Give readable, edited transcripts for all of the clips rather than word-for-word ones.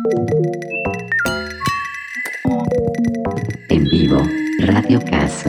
En vivo, Radio Caso.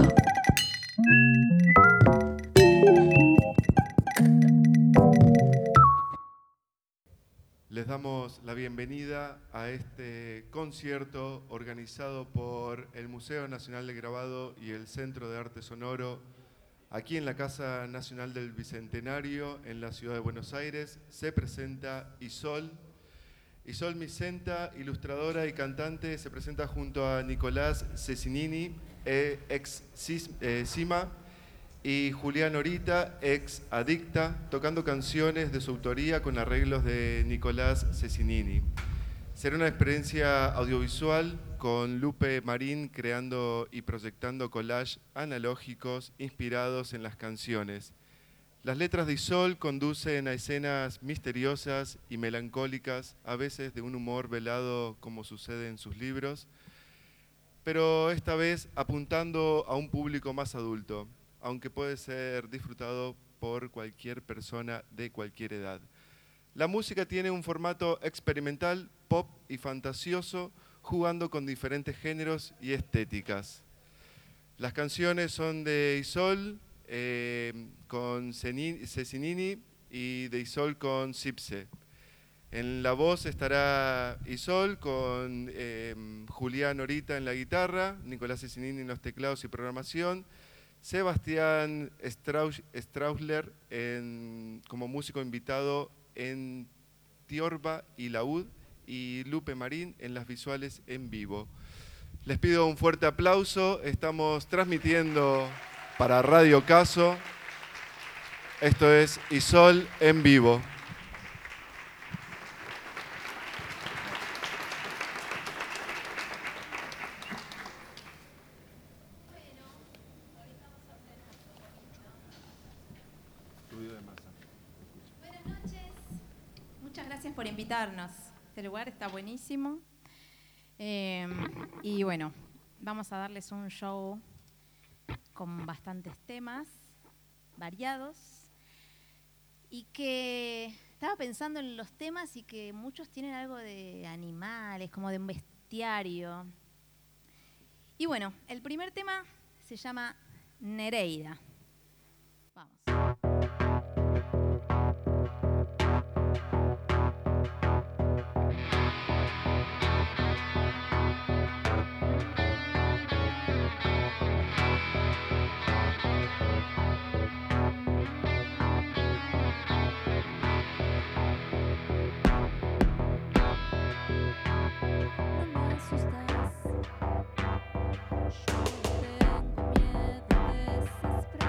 Les damos la bienvenida a este concierto organizado por el Museo Nacional del Grabado y el Centro de Arte Sonoro, aquí en la Casa Nacional del Bicentenario, en la ciudad de Buenos Aires. Se presenta Isol. Isol Micenta, ilustradora y cantante, se presenta junto a Nicolás Cesinini, ex Cima, y Julián Orita, ex Adicta, tocando canciones de su autoría con arreglos de Nicolás Cesinini. Será una experiencia audiovisual con Lupe Marín creando y proyectando collages analógicos inspirados en las canciones. Las letras de Isol conducen a escenas misteriosas y melancólicas, a veces de un humor velado como sucede en sus libros, pero esta vez apuntando a un público más adulto, aunque puede ser disfrutado por cualquier persona de cualquier edad. La música tiene un formato experimental, pop y fantasioso, jugando con diferentes géneros y estéticas. Las canciones son de Isol, con Cesinini y de Isol con Cipse. En la voz estará Isol con Julián Orita en la guitarra, Nicolás Cesinini en los teclados y programación, Sebastián Strausler como músico invitado en tiorba y laúd, y Lupe Marín en las visuales en vivo. Les pido un fuerte aplauso. Estamos transmitiendo para Radio Caso. Esto es Isol en vivo. Buenas noches. Muchas gracias por invitarnos. Este lugar está buenísimo. Y bueno, vamos a darles un show con bastantes temas variados y que estaba pensando en los temas y que muchos tienen algo de animales, como de un bestiario. Y bueno, el primer tema se llama Nereida. Vamos. Yo tengo miedo, desesperado.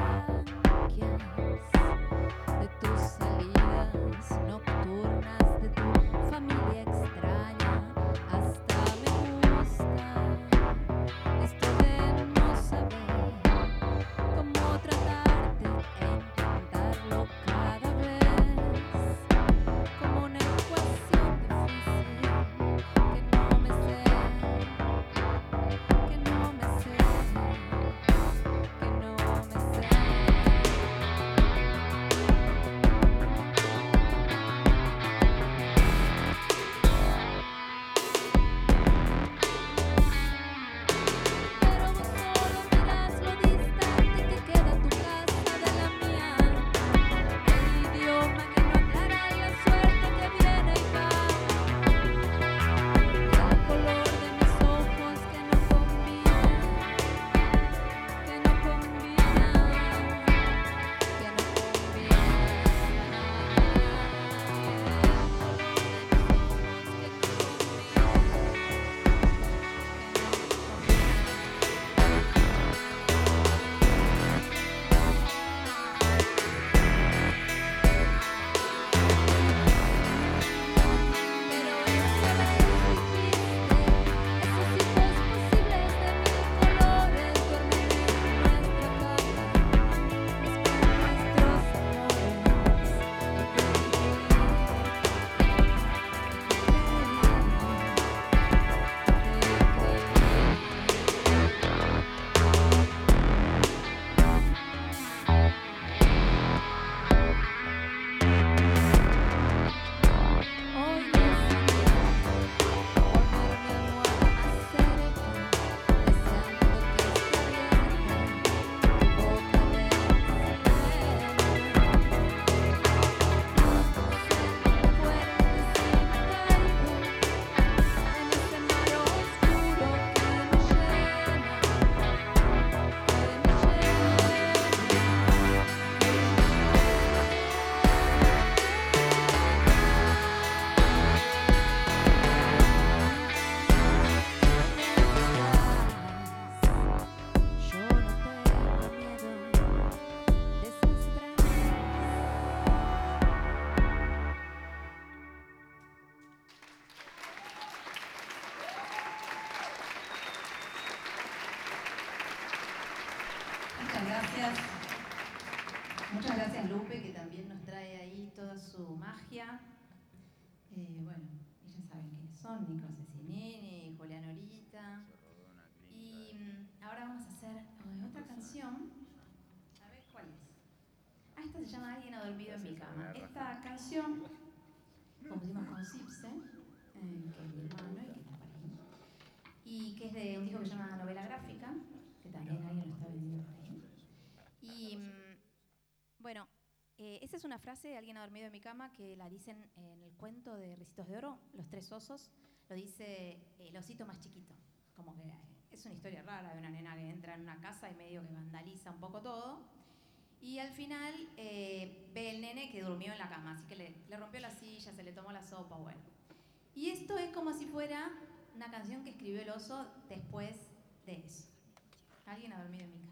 Lupe, que también nos trae ahí toda su magia. Bueno, ellos saben quiénes son, Nico Ceccinini, Julián Orita. Y ahora vamos a hacer otra canción. A ver cuál es. Esta se llama Alguien ha dormido en mi cama. Esta canción compusimos con Cipse, que es mi hermano y que está por ahí. Y que es de un disco que se llama Novela Gráfica, que también alguien lo está vendiendo por ahí. Y bueno, esa es una frase de Alguien ha dormido en mi cama que la dicen en el cuento de Ricitos de Oro, Los Tres Osos, lo dice el osito más chiquito. Como que es una historia rara de una nena que entra en una casa y medio que vandaliza un poco todo. Y al final ve el nene que durmió en la cama, así que le rompió la silla, se le tomó la sopa, bueno. Y esto es como si fuera una canción que escribió el oso después de eso. Alguien ha dormido en mi cama.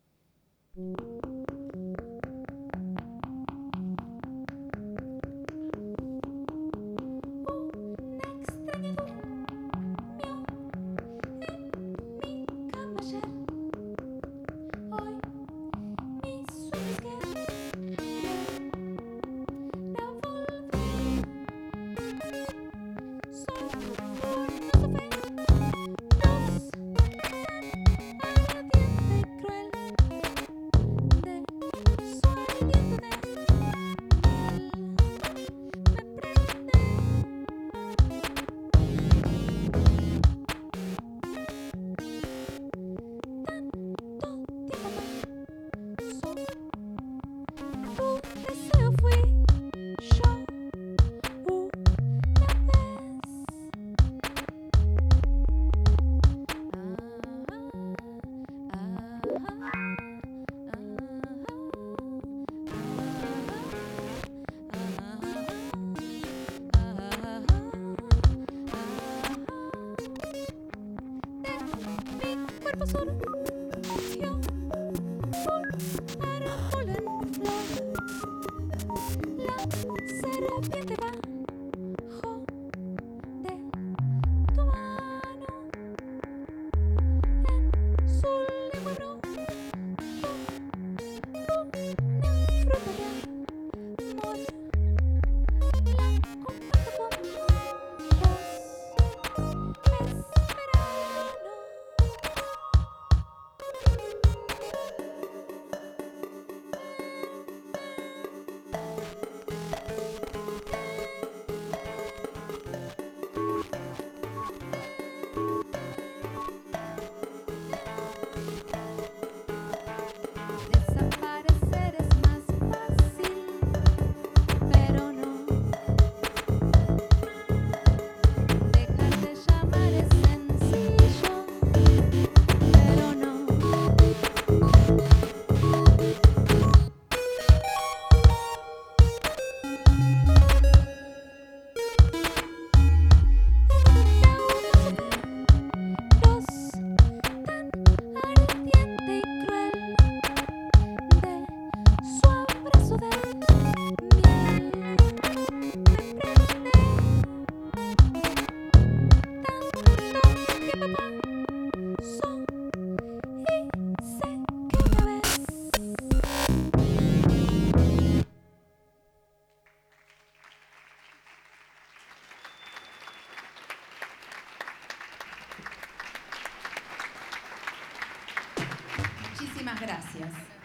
Muchísimas gracias.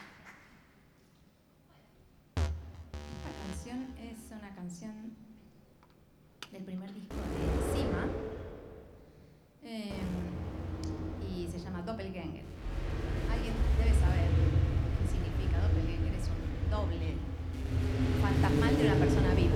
Esta canción es una canción del primer disco de Cima y se llama Doppelgänger. Alguien debe saber qué significa Doppelgänger. Es un doble fantasmal de una persona viva.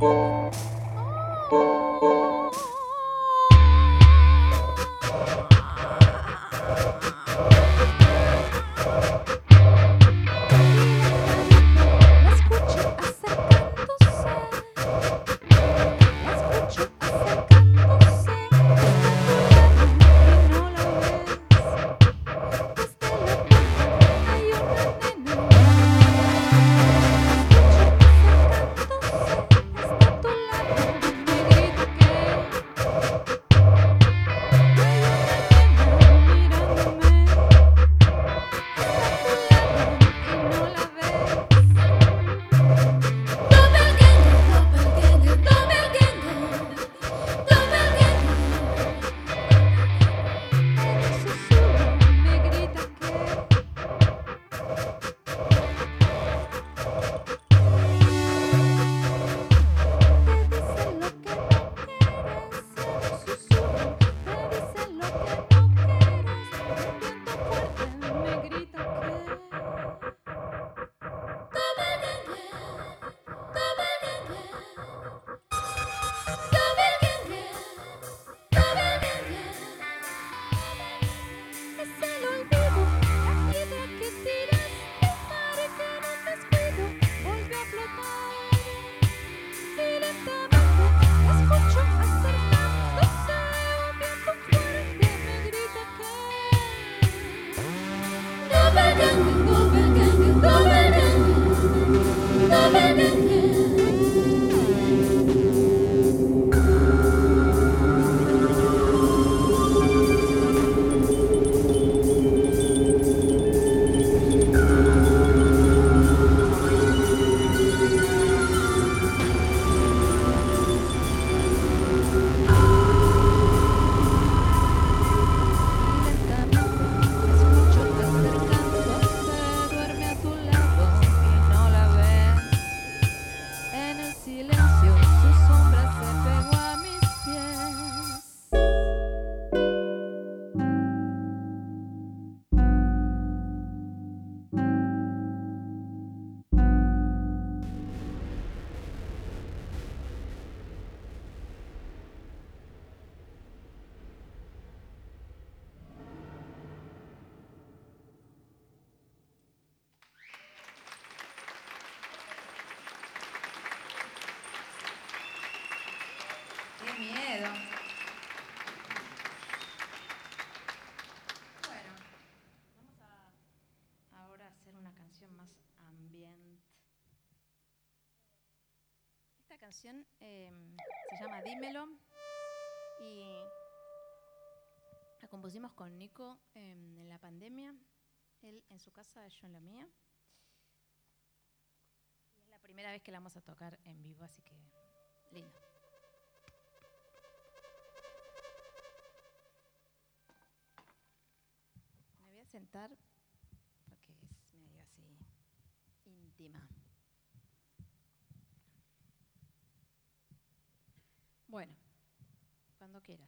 Esta canción se llama Dímelo y la compusimos con Nico en la pandemia, él en su casa, yo en la mía. Y es la primera vez que la vamos a tocar en vivo, así que lindo. Me voy a sentar porque es medio así íntima. Bueno, cuando quieras.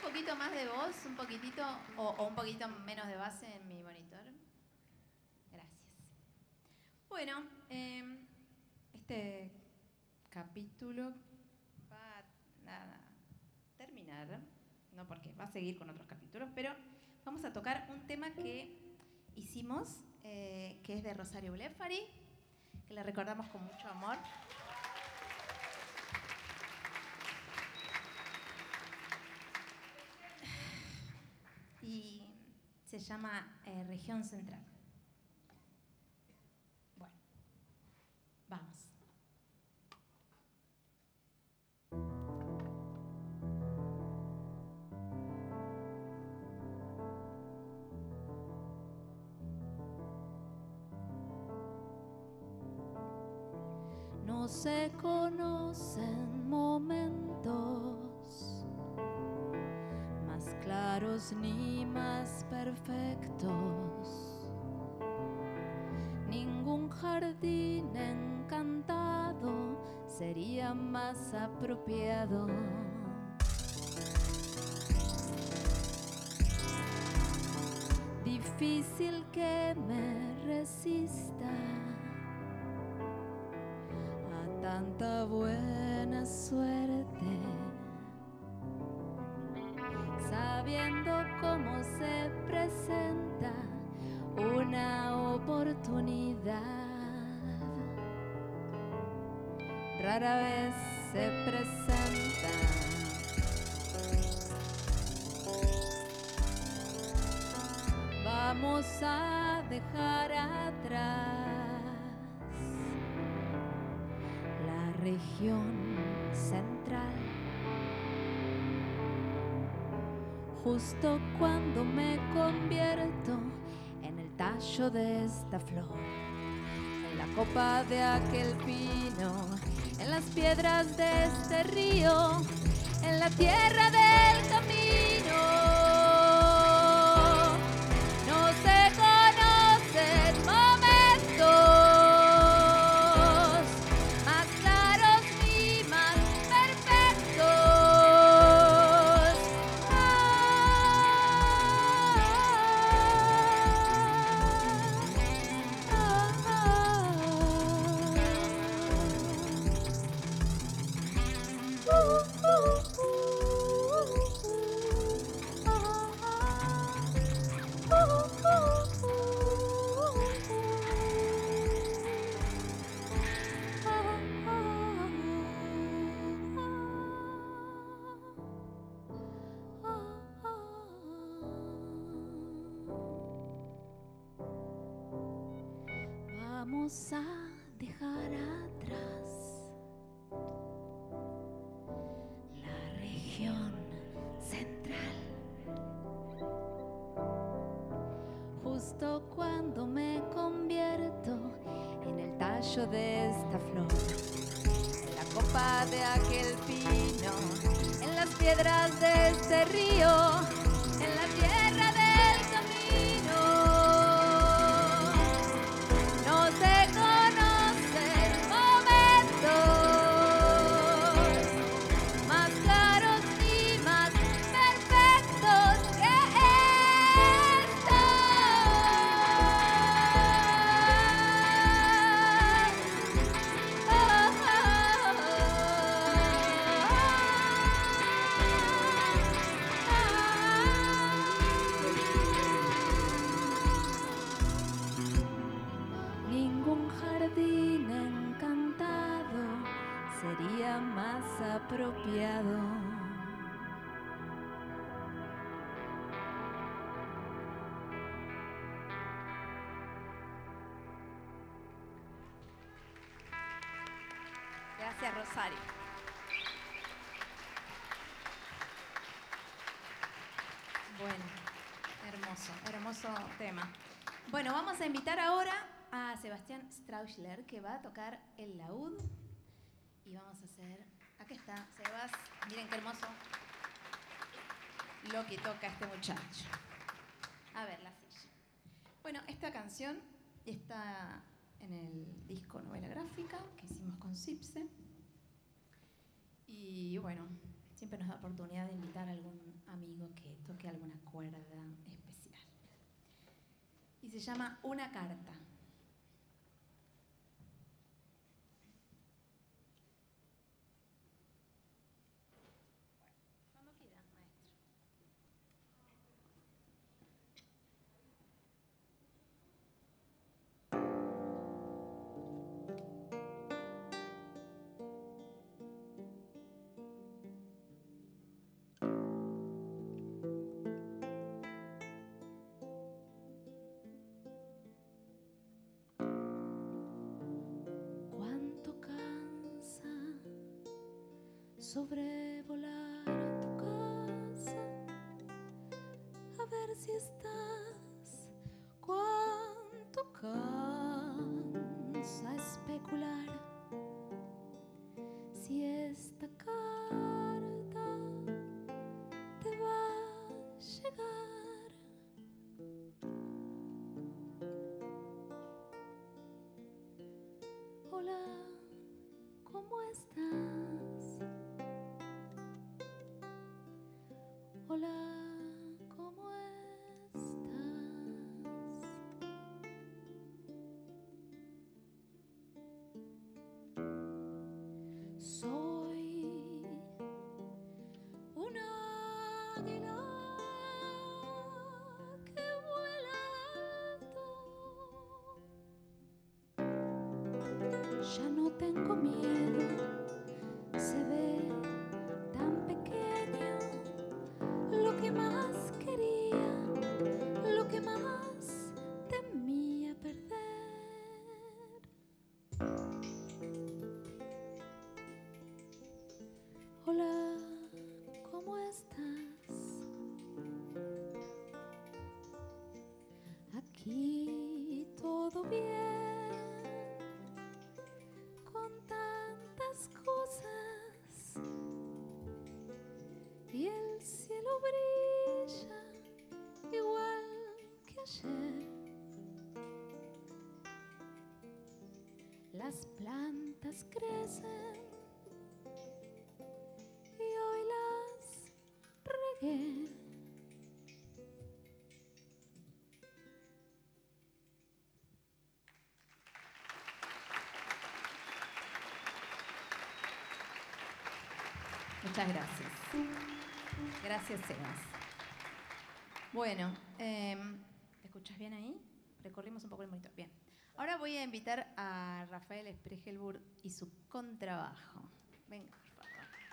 poquito más de voz, un poquitito, o un poquito menos de base en mi monitor. Gracias. Bueno, este capítulo va a terminar, no porque va a seguir con otros capítulos, pero vamos a tocar un tema que hicimos, que es de Rosario Blefari, que la recordamos con mucho amor. Y se llama Región Central. Bueno, vamos. No se conocen momentos más claros ni más perfectos. Ningún jardín encantado sería más apropiado. Difícil que me resista a tanta buena suerte, sabiendo cómo se presenta una oportunidad. Rara vez se presenta. Vamos a dejar atrás la región central. Justo cuando me convierto en el tallo de esta flor, en la copa de aquel pino, en las piedras de este río, en la tierra del camino. No se conocen momentos más claros ni más perfectos. Vamos a dejar atrás la región central. Justo cuando me convierto en el tallo de esta flor, en la copa de aquel pino, en las piedras de este río, en la tierra del camino. No se conocen momentos más claros ni más perfectos que estos. Ningún jardín encantado sería más apropiado. Gracias, Rosario. Bueno, hermoso, hermoso tema. Bueno, vamos a invitar ahora a Sebastián Strauchler, que va a tocar el laúd. Y vamos a hacer... Aquí está, Sebas. Miren qué hermoso lo que toca este muchacho. A ver, la silla. Bueno, esta canción está en el disco Novela Gráfica que hicimos con Cipse. Y bueno, siempre nos da oportunidad de invitar a algún amigo se llama Una carta. Cuando quiera, maestro. Cuánto cansa sobrevolar tu casa, a ver si estás. Cuánto cansa especular si esta carta te va a llegar. Hola, ¿cómo estás? Hola, ¿cómo estás? Soy un águila que vuela alto. Ya no tengo miedo, se ve tan pequeño lo que más quería, lo que más temía perder. Hola, ¿cómo estás? Aquí todo bien, con tantas cosas, y el cielo brilla igual que ayer. Las plantas crecen y hoy las regué. Muchas gracias. Gracias, Sebas. Bueno, ¿te escuchas bien ahí? Recorrimos un poco el monitor. Bien. Ahora voy a invitar a Rafael Spregelburg y su contrabajo. Venga, por favor.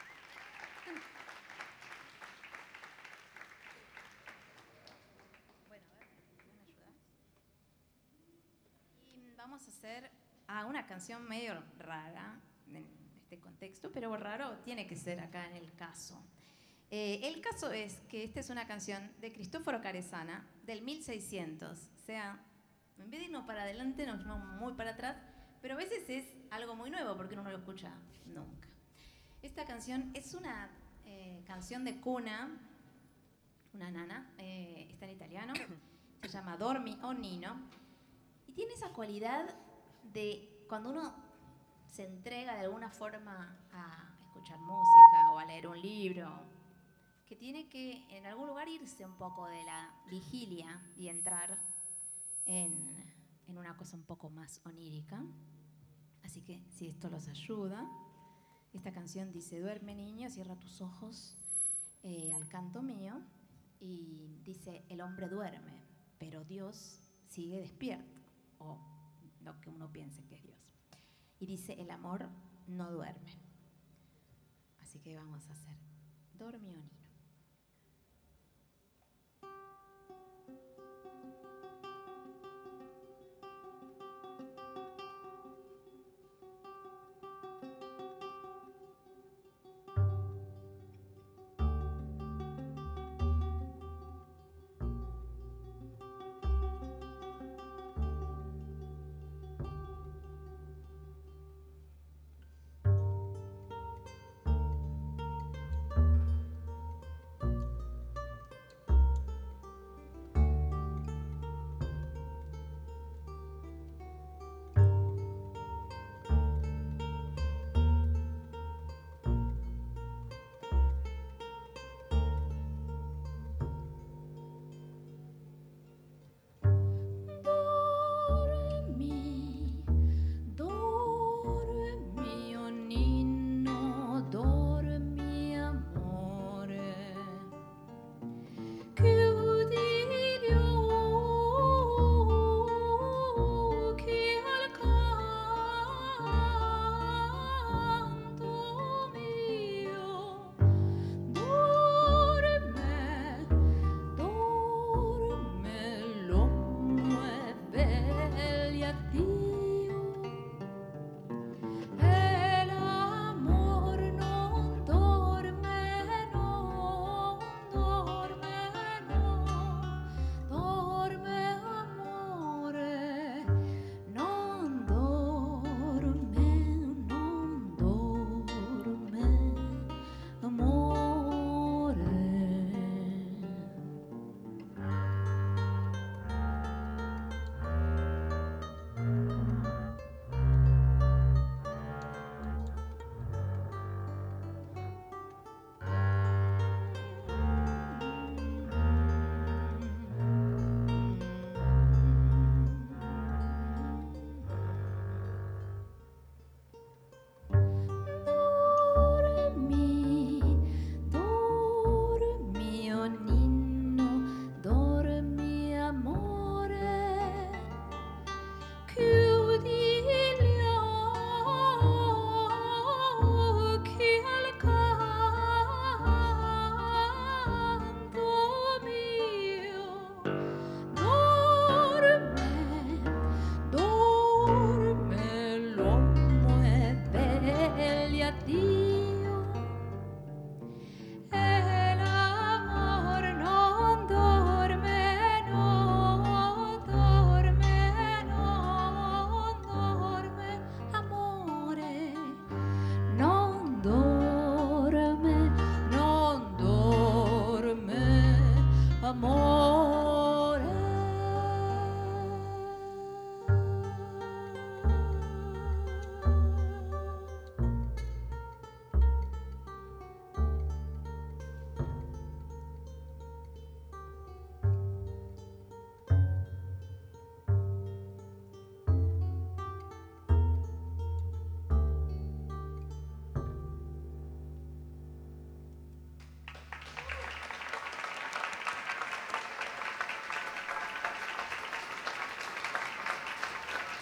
Bueno, a ver, ¿me ayudas? Y vamos a hacer una canción medio rara en este contexto, pero raro tiene que ser acá en el caso. El caso es que esta es una canción de Cristóforo Caresana del 1600. O sea, en vez de irnos para adelante, nos vamos muy para atrás, pero a veces es algo muy nuevo porque uno no lo escucha nunca. Esta canción es una canción de cuna, una nana, está en italiano, se llama Dormi o Nino, y tiene esa cualidad de cuando uno se entrega de alguna forma a escuchar música o a leer un libro, que tiene que en algún lugar irse un poco de la vigilia y entrar en una cosa un poco más onírica. Así que si esto los ayuda, esta canción dice: duerme niño, cierra tus ojos al canto mío, y dice: el hombre duerme, pero Dios sigue despierto, o lo que uno piense que es Dios. Y dice: el amor no duerme. Así que vamos a hacer Dormi o Nino.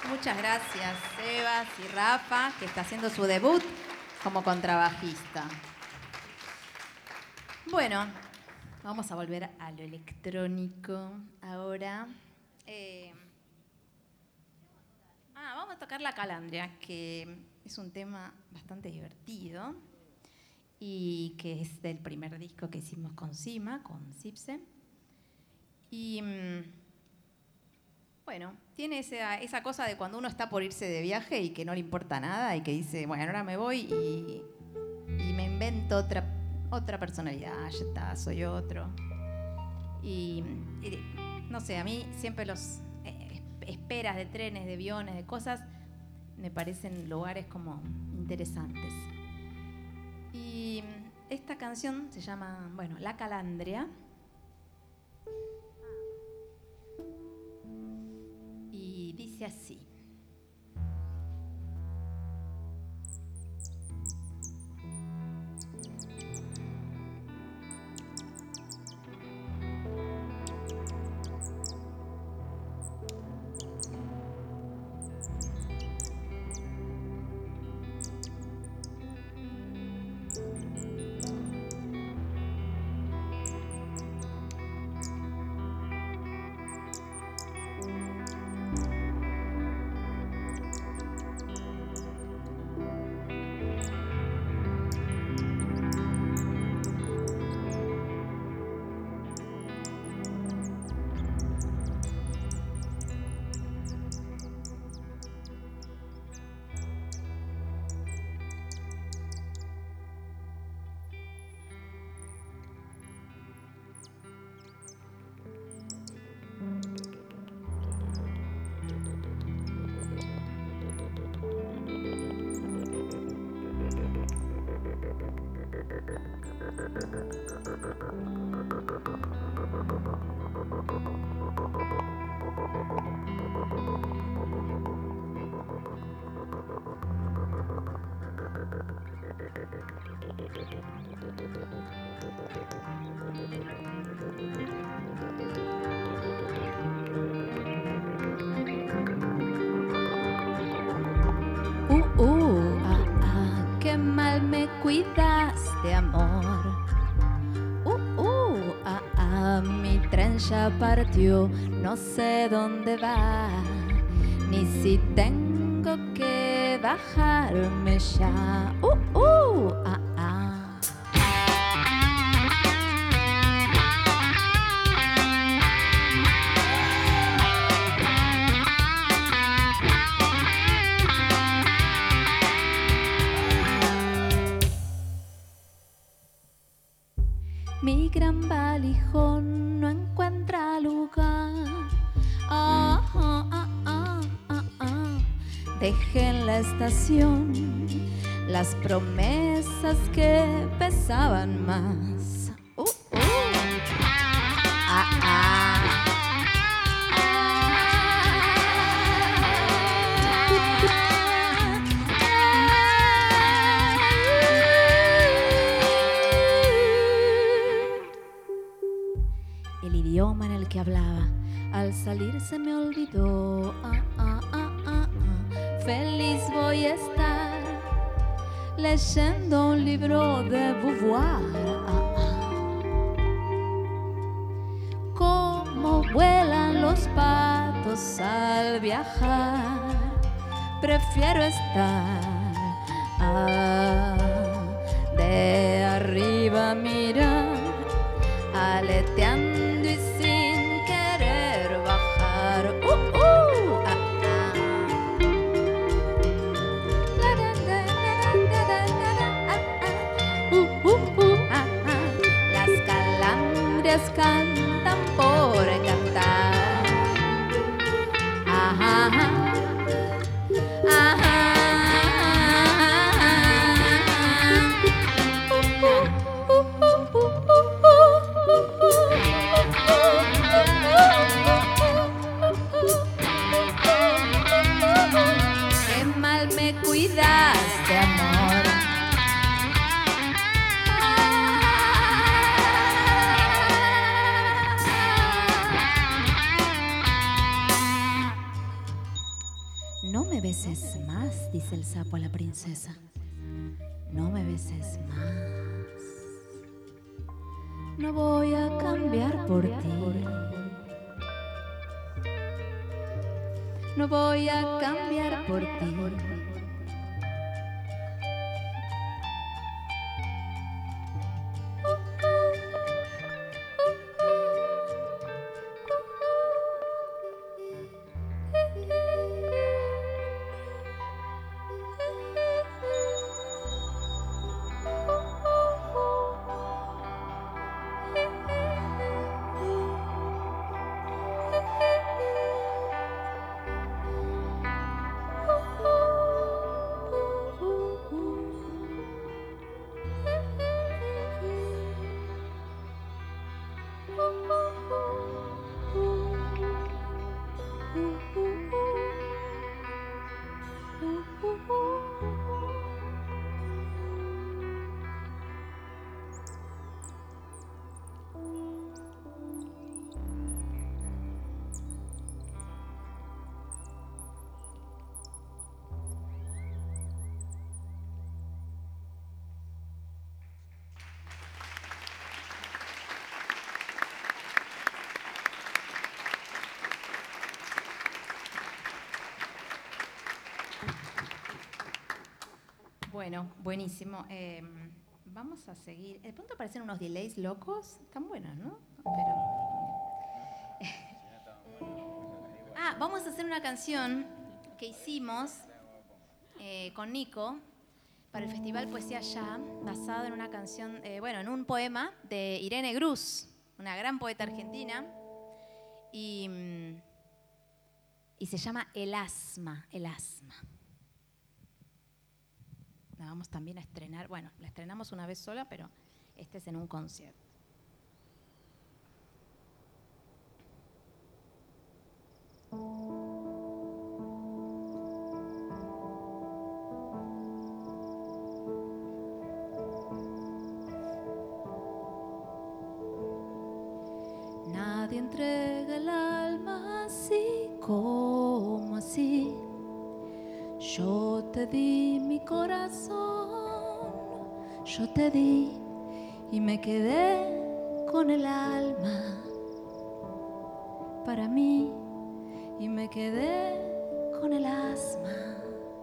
Muchas gracias, Sebas y Rafa, que está haciendo su debut como contrabajista. Bueno, vamos a volver a lo electrónico ahora. Vamos a tocar La Calandria, que es un tema bastante divertido y que es del primer disco que hicimos con Cima, con Cipse. Y bueno, tiene esa cosa de cuando uno está por irse de viaje y que no le importa nada y que dice, bueno, ahora me voy y me invento otra personalidad, ya está, soy otro. Y no sé, a mí siempre los esperas de trenes, de aviones, de cosas, me parecen lugares como interesantes. Y esta canción se llama, bueno, La Calandria. Y dice así. Qué mal me cuidaste, amor. Mi tren ya partió, no sé dónde va, ni si tengo que bajarme ya. Mi gran valijón no encuentra lugar. Dejé en la estación las promesas que pesaban más. El idioma en el que hablaba al salir se me olvidó. Feliz voy a estar leyendo un libro de Beauvoir. Cómo vuelan los patos al viajar. Prefiero estar de arriba, mirar, aleteando y sin querer bajar. Las calandrias cantan por cantar. Qué mal me cuidaste, amor. beses más, dice el sapo a la princesa. No me beses más. No voy a cambiar por ti. No voy a cambiar por ti. Bueno, buenísimo. Vamos a seguir. De pronto aparecen unos delays locos. Están buenos, ¿no? Vamos a hacer una canción que hicimos con Nico para el Festival Poesía Ya, basado en una canción, en un poema de Irene Grus, una gran poeta argentina, y se llama El asma, El asma. La vamos también a estrenar, bueno, la estrenamos una vez sola, pero este es en un concierto. Nadie entrega el alma así como así. Yo te di mi corazón, yo te di y me quedé con el alma para mí y me quedé con el asma.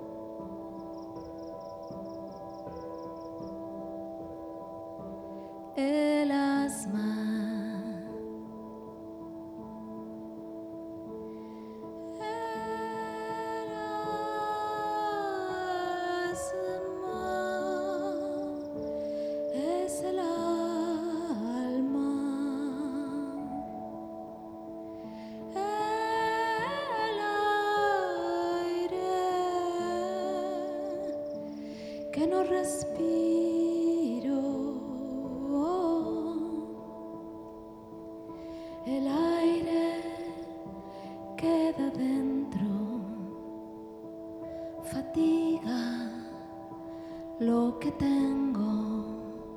El asma. Que no respiro, el aire queda dentro, fatiga lo que tengo,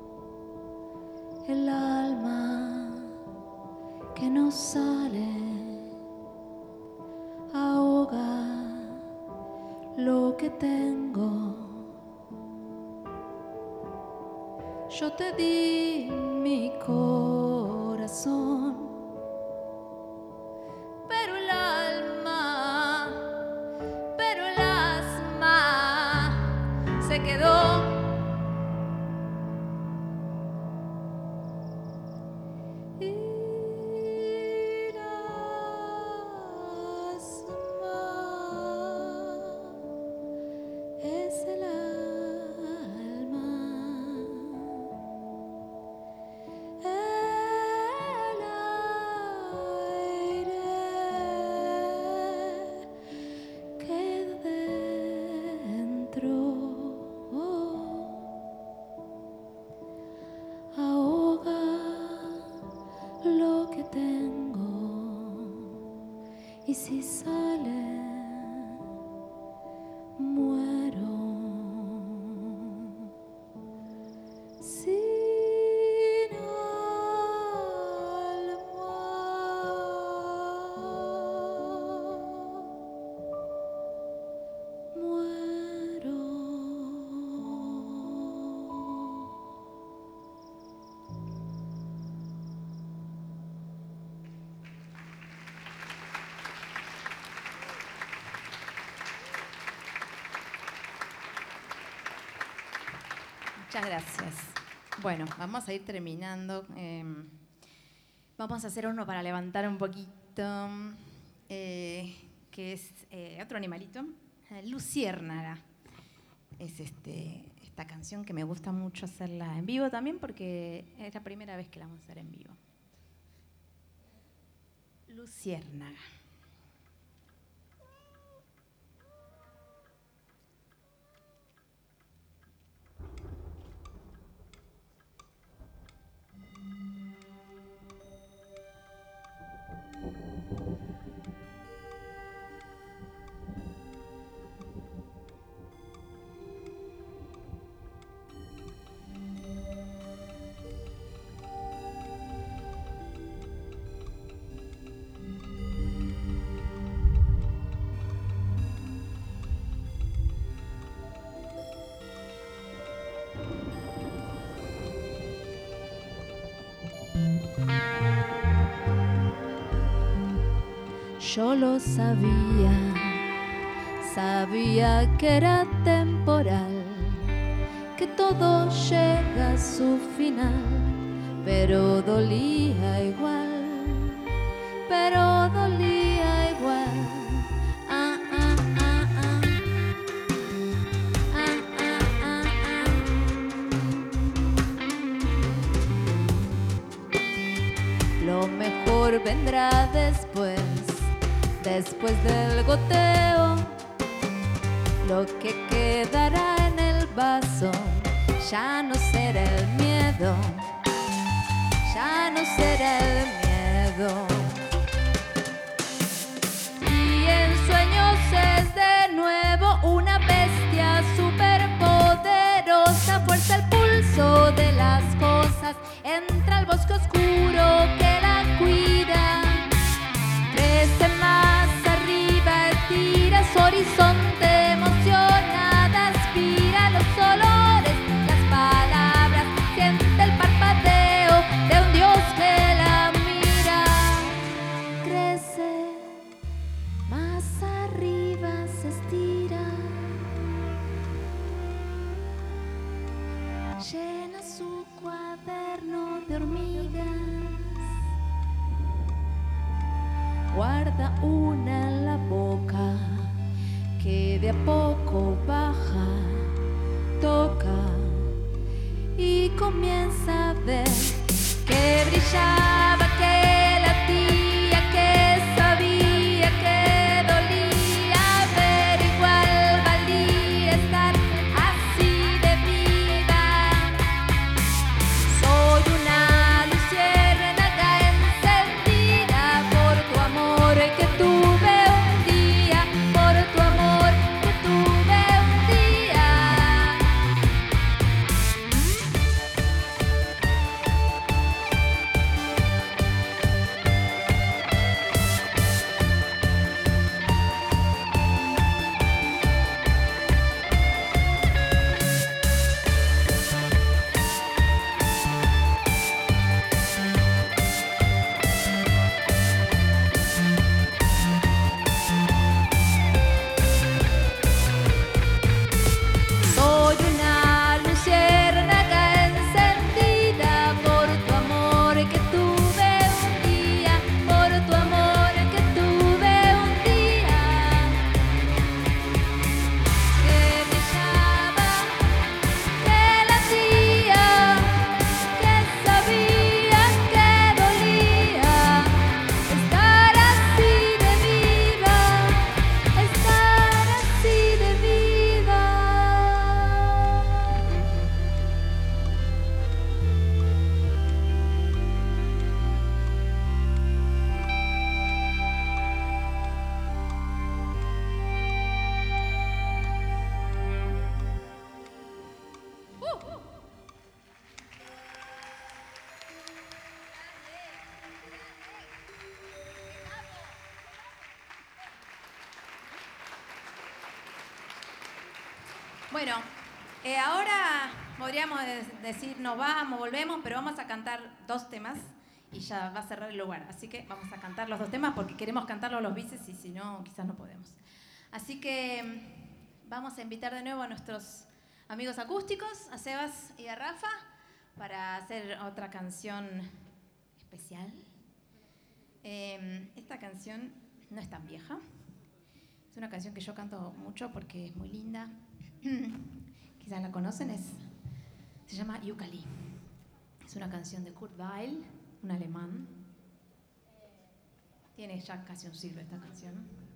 el alma que no sale, ahoga lo que tengo. Yo te di mi corazón, pero el asma se quedó. El asma es el ahoga lo que tengo y si sale muero. Sin alma Muchas gracias. Bueno, vamos a ir terminando. Vamos a hacer uno para levantar un poquito, que es otro animalito, Luciérnaga. Es esta canción que me gusta mucho hacerla en vivo también porque es la primera vez que la vamos a hacer en vivo. Luciérnaga. Yo lo sabía, sabía que era temporal, que todo llega a su final, pero dolía igual, pero dolía igual. Ah, ah, ah, ah. Ah, ah, ah, ah. Lo mejor vendrá después del goteo. Lo que quedará en el vaso ya no será el miedo, ya no será el miedo. Y en sueños es de nuevo una bestia superpoderosa, fuerza el pulso de las cosas, entra al bosque oscuro que la cuida. Crece más arriba, estira su horizonte, emocionada, aspira los olores, las palabras, siente el parpadeo de un Dios que la mira. Crece más arriba, se estira, llena su cuaderno de hormigas. Guarda una en la boca que de a poco baja, toca y comienza a ver que brillaba, que latía, que sabía, que dolía, pero igual valía estar así de viva. Soy una luciérnaga encendida por tu amor que tuve un día, por tu amor que tuve un día. Soy una luciérnaga encendida por tu amor que tuve un día, por tu amor que tuve un día. Que brillaba, que latía, que sabía, que dolía estar así de viva, estar así de viva. Bueno, ahora podríamos decir nos vamos, volvemos, pero vamos a cantar 2 temas y ya va a cerrar el lugar. Así que vamos a cantar los 2 temas porque queremos cantarlos los bices y si no, quizás no podemos. Así que vamos a invitar de nuevo a nuestros amigos acústicos, a Sebas y a Rafa, para hacer otra canción especial. Esta canción no es tan vieja. Es una canción que yo canto mucho porque es muy linda. Quizás la conocen, se llama Yooka-Lee. Es una canción de Kurt Weill, un alemán. Tiene ya casi un siglo esta canción.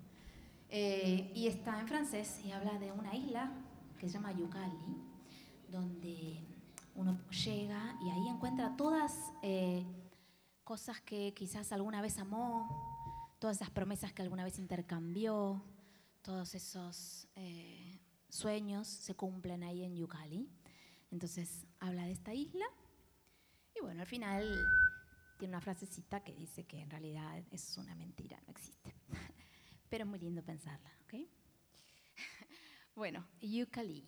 Y está en francés y habla de una isla que se llama Yooka-Lee, donde uno llega y ahí encuentra todas cosas que quizás alguna vez amó, todas esas promesas que alguna vez intercambió, todos esos sueños se cumplen ahí en Yooka-Lee. Entonces habla de esta isla y bueno, al final tiene una frasecita que dice que en realidad es una mentira, no existe. Pero es muy lindo pensarla, ¿ok? Bueno, Yooka-Lee.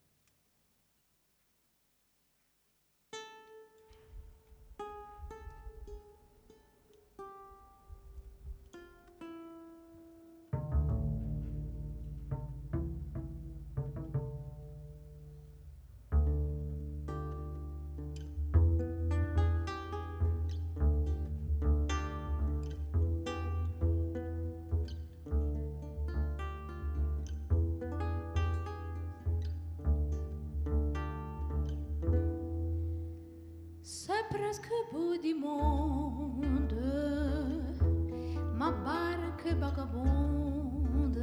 C'est presque bout du monde, ma barque vagabonde,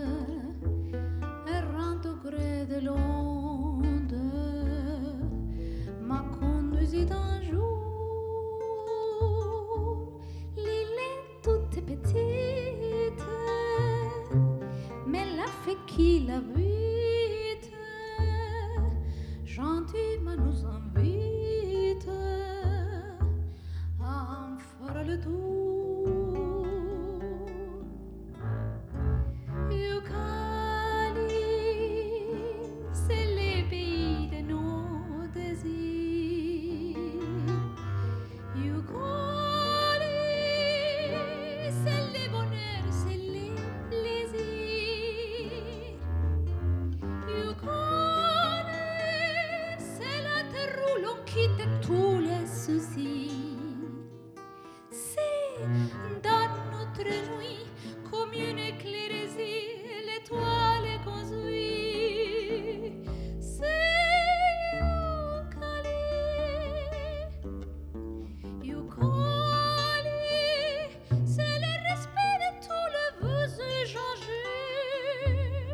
errante au gré de l'onde, m'a conduisit un jour. L'île est toute petite, mais la fée qui l'habite, gentiment nous invite à en faire le tour. Yooka-Lee, c'est le pays de nos désirs. Yooka-Lee, c'est le bonheur, c'est les plaisirs. Yooka-Lee, c'est la terre où l'on quitte tous les soucis. C'est dans notre nuit comme une éclaircie, l'étoile est construite. C'est Yooka-Lee. Yooka-Lee, c'est le respect de tous les vœux échangés.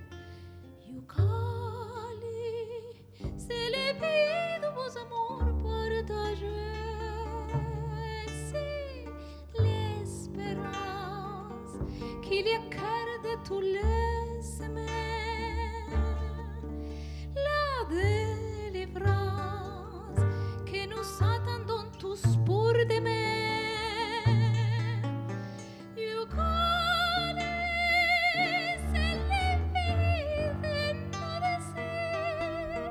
Yooka-Lee, c'est le pays de vos amours partagés. C'est l'espérance qu'il y a cœur de tous les semaines. La délivrance que nous attendons tous pour demain. Yooka-Lee, c'est le pays de nos désirs.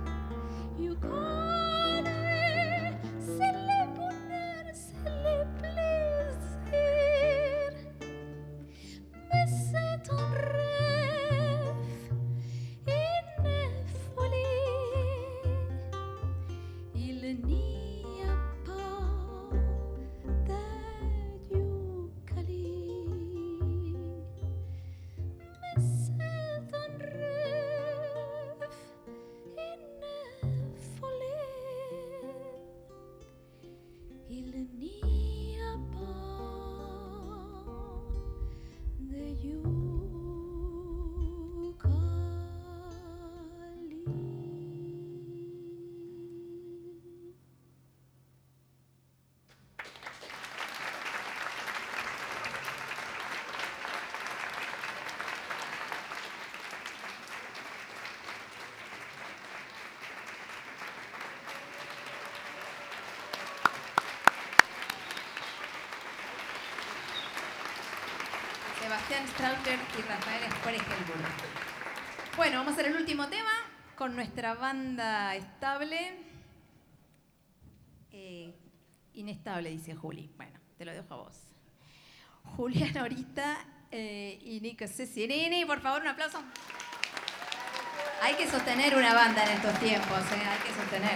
Yooka-Lee, c'est le bonheur, c'est le plaisir. Mais c'est un rêve, une folie. Il n'y a pas de Yooka-Lee. Mais c'est un rêve, une folie. Il n'y a pas de Yooka-Lee. Sebastián Strauter y Rafael Spuer-Helburg. Bueno, vamos a hacer el último tema con nuestra banda estable. Inestable, dice Juli. Bueno, te lo dejo a vos. Julián Orita y Nico Cecirini. Por favor, un aplauso. Hay que sostener una banda en estos tiempos, hay que sostener.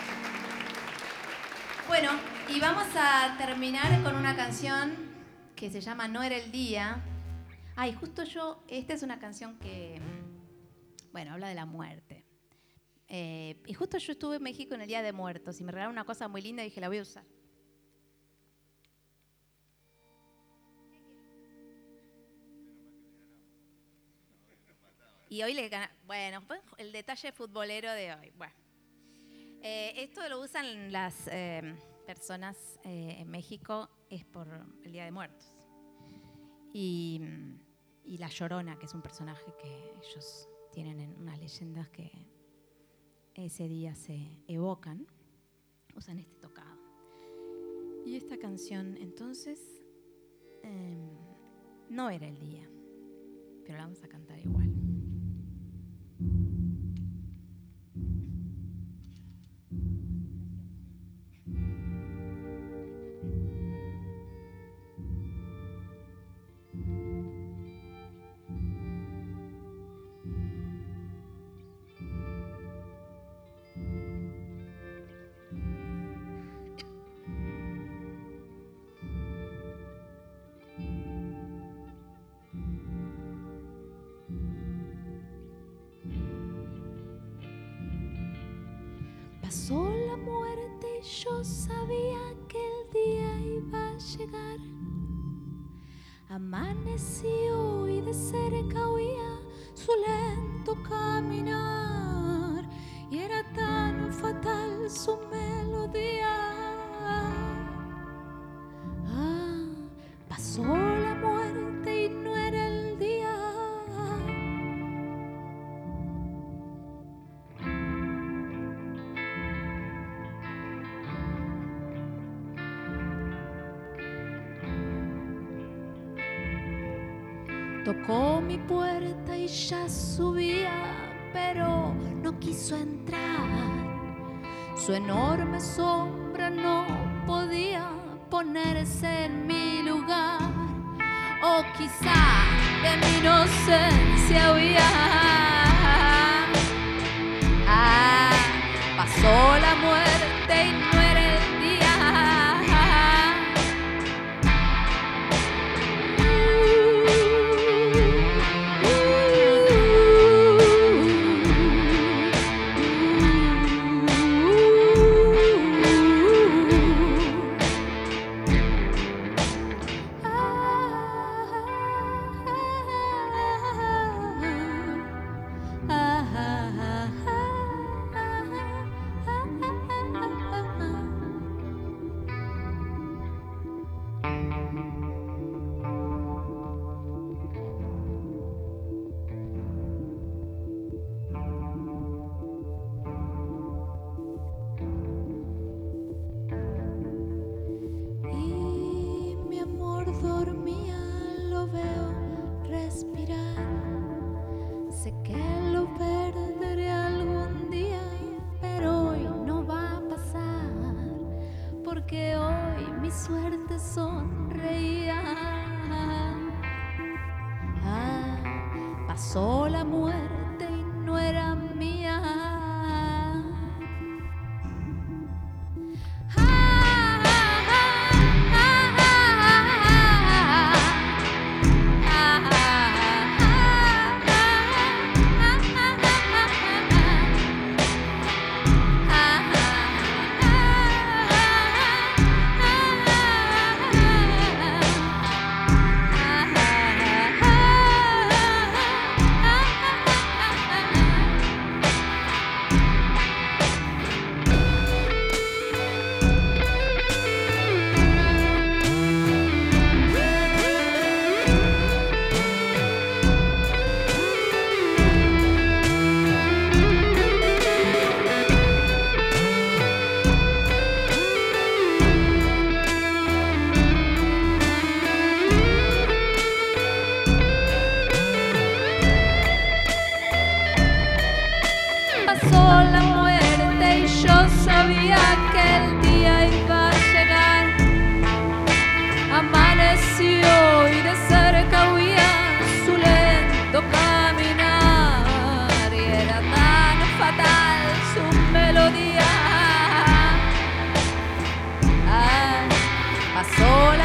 Bueno, y vamos a terminar con una canción que se llama No era el día. Ay, justo esta es una canción que, bueno, habla de la muerte. Y justo yo estuve en México en el Día de Muertos y me regalaron una cosa muy linda y dije, la voy a usar. Y hoy le gana. Bueno, pues el detalle futbolero de hoy. Bueno, esto lo usan las personas en México, es por el Día de Muertos. Y La Llorona, que es un personaje que ellos tienen en unas leyendas que ese día se evocan, usan este tocado. Y esta canción, entonces, no era el día, pero la vamos a cantar igual. Pasó la muerte y yo sabía que el día iba a llegar. Amaneció y de cerca oía su lento caminar, y era tan fatal su melodía. Pasó la muerte y no era el día. Tocó mi puerta y ya subía, pero no quiso entrar. Su enorme sombra no podía ponerse en mi lugar. O quizá de mi inocencia huía. Pasó la muerte y no era el día. Suerte sonreía. Pasó la muerte y no era mía.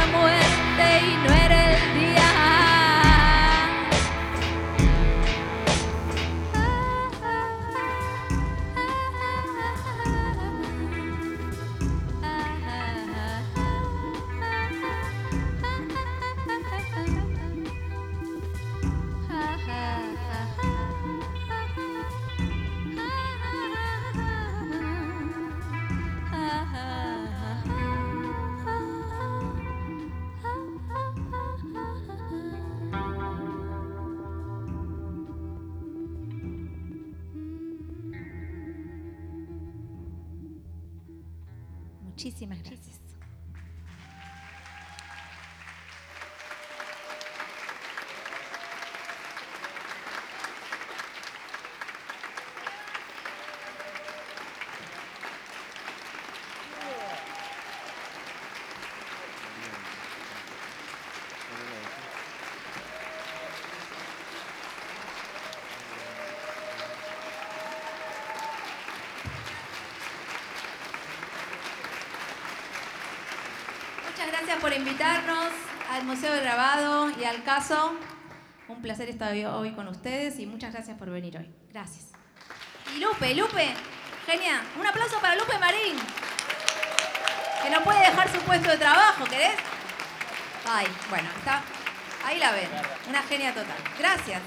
la muerte y no era el día. Muchísimas gracias. Muchas gracias por invitarnos al Museo del Grabado y al Caso. Un placer estar hoy con ustedes y muchas gracias por venir hoy. Gracias. Y Lupe, genial. Un aplauso para Lupe Marín, que no puede dejar su puesto de trabajo, ¿querés? Ay, bueno, está. Ahí la ven. Una genia total. Gracias.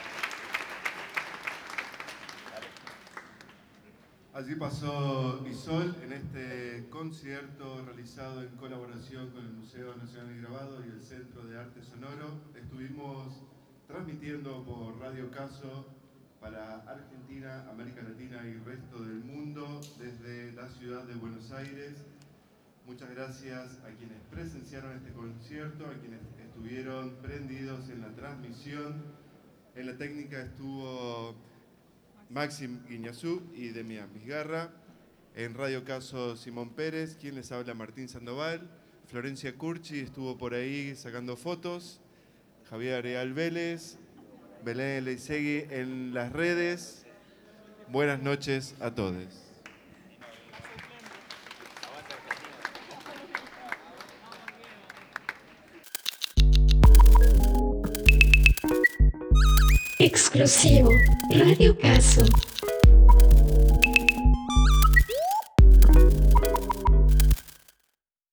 Allí pasó Isol en este concierto realizado en colaboración con el Museo Nacional del Grabado y el Centro de Arte Sonoro. Estuvimos transmitiendo por Radio Caso para Argentina, América Latina y el resto del mundo desde la ciudad de Buenos Aires. Muchas gracias a quienes presenciaron este concierto, a quienes estuvieron prendidos en la transmisión. En la técnica estuvo Maxim Guiñazú y Demián Vizgarra. En Radio Caso, Simón Pérez. Quien les habla, Martín Sandoval. Florencia Curchi estuvo por ahí sacando fotos. Javier Areal Vélez. Belén Leisegui en las redes. Buenas noches a todos. Exclusivo Radio Caso.